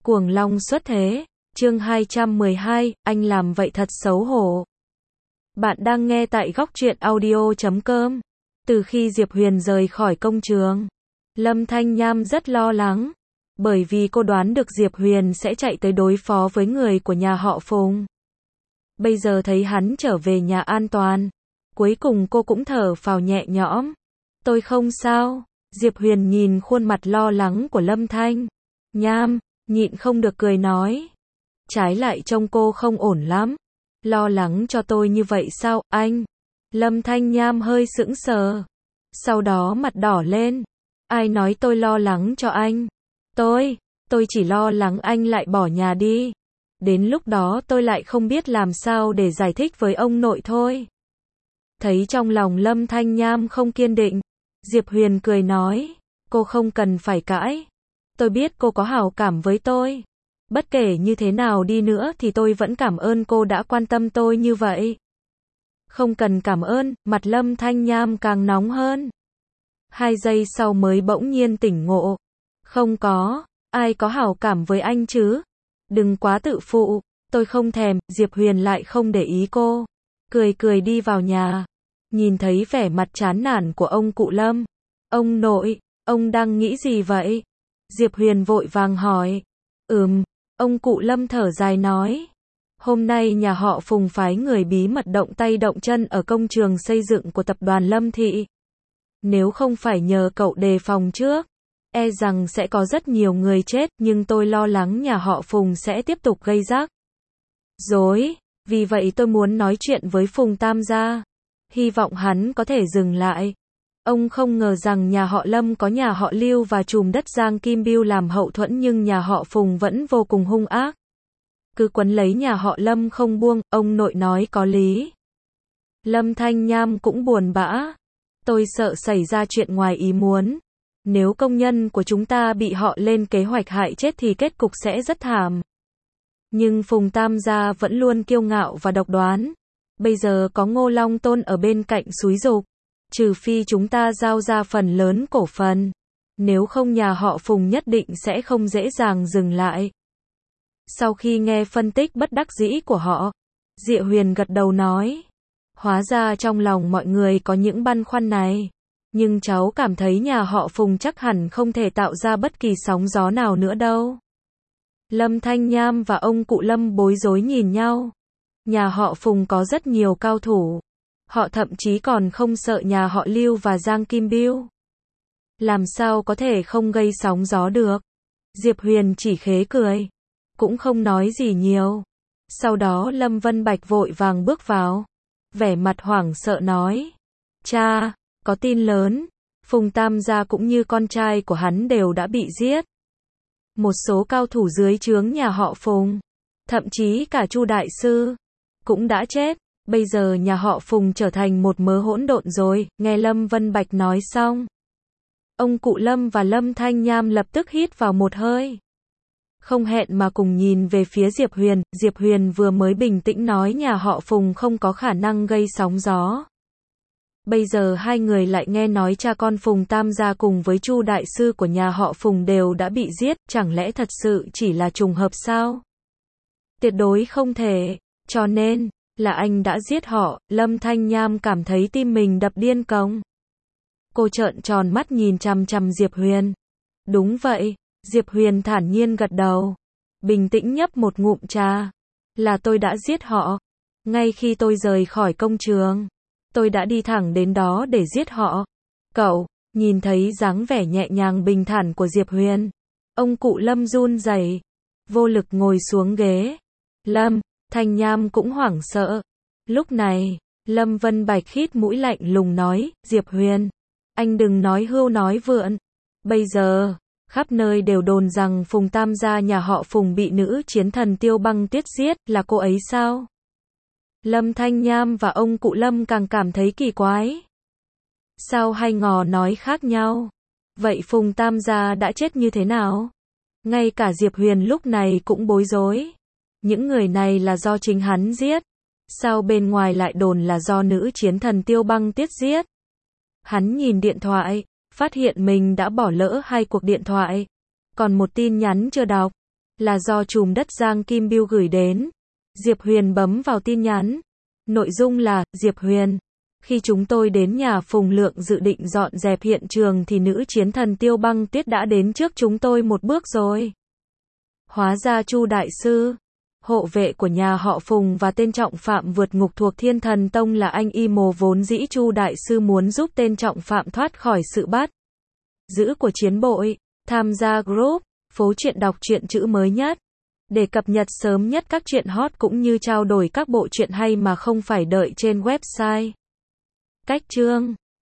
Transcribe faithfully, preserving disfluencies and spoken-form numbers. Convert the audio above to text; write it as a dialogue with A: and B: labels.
A: Cuồng long xuất thế, chương hai trăm mười hai, anh làm vậy thật xấu hổ. Bạn đang nghe tại góc truyện audio chấm com. Từ khi Diệp Huyền rời khỏi công trường, Lâm Thanh Nham rất lo lắng, bởi vì cô đoán được Diệp Huyền sẽ chạy tới đối phó với người của nhà họ Phùng. Bây giờ thấy hắn trở về nhà an toàn, cuối cùng cô cũng thở phào nhẹ nhõm. Tôi không sao. Diệp Huyền nhìn khuôn mặt lo lắng của Lâm Thanh Nham, nhịn không được cười nói. Trái lại trông cô không ổn lắm. Lo lắng cho tôi như vậy sao, anh? Lâm Thanh Nham hơi sững sờ. Sau đó mặt đỏ lên. Ai nói tôi lo lắng cho anh? Tôi, tôi chỉ lo lắng anh lại bỏ nhà đi. Đến lúc đó tôi lại không biết làm sao để giải thích với ông nội thôi. Thấy trong lòng Lâm Thanh Nham không kiên định, Diệp Huyền cười nói, cô không cần phải cãi. Tôi biết cô có hảo cảm với tôi. Bất kể như thế nào đi nữa thì tôi vẫn cảm ơn cô đã quan tâm tôi như vậy. Không cần cảm ơn, mặt Lâm Thanh Nham càng nóng hơn. Hai giây sau mới bỗng nhiên tỉnh ngộ. Không có, ai có hảo cảm với anh chứ? Đừng quá tự phụ, tôi không thèm. Diệp Huyền lại không để ý cô. Cười cười đi vào nhà. Nhìn thấy vẻ mặt chán nản của ông cụ Lâm. Ông nội, ông đang nghĩ gì vậy? Diệp Huyền vội vàng hỏi. Ừm, ông cụ Lâm thở dài nói. Hôm nay nhà họ Phùng phái người bí mật động tay động chân ở công trường xây dựng của tập đoàn Lâm Thị. Nếu không phải nhờ cậu đề phòng trước, e rằng sẽ có rất nhiều người chết, nhưng tôi lo lắng nhà họ Phùng sẽ tiếp tục gây rắc rối. Vì vậy tôi muốn nói chuyện với Phùng Tam gia. Hy vọng hắn có thể dừng lại. Ông không ngờ rằng nhà họ Lâm có nhà họ Lưu và trùm đất Giang Kim Biêu làm hậu thuẫn, nhưng nhà họ Phùng vẫn vô cùng hung ác. Cứ quấn lấy nhà họ Lâm không buông, ông nội nói có lý. Lâm Thanh Nham cũng buồn bã. Tôi sợ xảy ra chuyện ngoài ý muốn. Nếu công nhân của chúng ta bị họ lên kế hoạch hại chết thì kết cục sẽ rất thảm. Nhưng Phùng Tam gia vẫn luôn kiêu ngạo và độc đoán. Bây giờ có Ngô Long Tôn ở bên cạnh xúi giục. Trừ phi chúng ta giao ra phần lớn cổ phần. Nếu không nhà họ Phùng nhất định sẽ không dễ dàng dừng lại. Sau khi nghe phân tích bất đắc dĩ của họ, Diệp Huyền gật đầu nói. Hóa ra trong lòng mọi người có những băn khoăn này. Nhưng cháu cảm thấy nhà họ Phùng chắc hẳn không thể tạo ra bất kỳ sóng gió nào nữa đâu. Lâm Thanh Nham và ông cụ Lâm bối rối nhìn nhau. Nhà họ Phùng có rất nhiều cao thủ. Họ thậm chí còn không sợ nhà họ Lưu và Giang Kim Biêu. Làm sao có thể không gây sóng gió được? Diệp Huyền chỉ khế cười. Cũng không nói gì nhiều. Sau đó Lâm Vân Bạch vội vàng bước vào. Vẻ mặt hoảng sợ nói. Cha, có tin lớn. Phùng Tam gia cũng như con trai của hắn đều đã bị giết. Một số cao thủ dưới trướng nhà họ Phùng, thậm chí cả Chu đại sư, cũng đã chết. Bây giờ nhà họ Phùng trở thành một mớ hỗn độn rồi. Nghe Lâm Vân Bạch nói xong, ông cụ Lâm và Lâm Thanh Nham lập tức hít vào một hơi. Không hẹn mà cùng nhìn về phía Diệp Huyền. Diệp Huyền vừa mới bình tĩnh nói nhà họ Phùng không có khả năng gây sóng gió. Bây giờ hai người lại nghe nói cha con Phùng Tam gia cùng với Chu đại sư của nhà họ Phùng đều đã bị giết. Chẳng lẽ thật sự chỉ là trùng hợp sao? Tuyệt đối không thể. Cho nên, là anh đã giết họ. Lâm Thanh Nham cảm thấy tim mình đập điên cuồng. Cô trợn tròn mắt nhìn chằm chằm Diệp Huyền. Đúng vậy. Diệp Huyền thản nhiên gật đầu. Bình tĩnh nhấp một ngụm trà. Là tôi đã giết họ. Ngay khi tôi rời khỏi công trường, tôi đã đi thẳng đến đó để giết họ. Cậu, nhìn thấy dáng vẻ nhẹ nhàng bình thản của Diệp Huyền. Ông cụ Lâm run rẩy, vô lực ngồi xuống ghế. Lâm Thanh Nham cũng hoảng sợ. Lúc này, Lâm Vân Bạch khít mũi lạnh lùng nói, Diệp Huyền, anh đừng nói hưu nói vượn. Bây giờ, khắp nơi đều đồn rằng Phùng Tam gia nhà họ Phùng bị nữ chiến thần Tiêu Băng Tuyết giết, là cô ấy sao? Lâm Thanh Nham và ông cụ Lâm càng cảm thấy kỳ quái. Sao hai ngò nói khác nhau? Vậy Phùng Tam gia đã chết như thế nào? Ngay cả Diệp Huyền lúc này cũng bối rối. Những người này là do chính hắn giết. Sao bên ngoài lại đồn là do nữ chiến thần Tiêu Băng Tuyết giết? Hắn nhìn điện thoại, phát hiện mình đã bỏ lỡ hai cuộc điện thoại. Còn một tin nhắn chưa đọc. là do trùm đất Giang Kim Biêu gửi đến. Diệp Huyền bấm vào tin nhắn. Nội dung là, Diệp Huyền. Khi chúng tôi đến nhà Phùng Lượng dự định dọn dẹp hiện trường thì nữ chiến thần Tiêu Băng Tuyết đã đến trước chúng tôi một bước rồi. Hóa ra Chu đại sư, hộ vệ của nhà họ Phùng và tên trọng phạm vượt ngục thuộc Thiên Thần Tông là anh y mồ, vốn dĩ Chu đại sư muốn giúp tên trọng phạm thoát khỏi sự bắt giữ của chiến bội. Tham gia group Phố Truyện đọc truyện chữ mới nhất để cập nhật sớm nhất các truyện hot cũng như trao đổi các bộ truyện hay mà không phải đợi trên website. Cách chương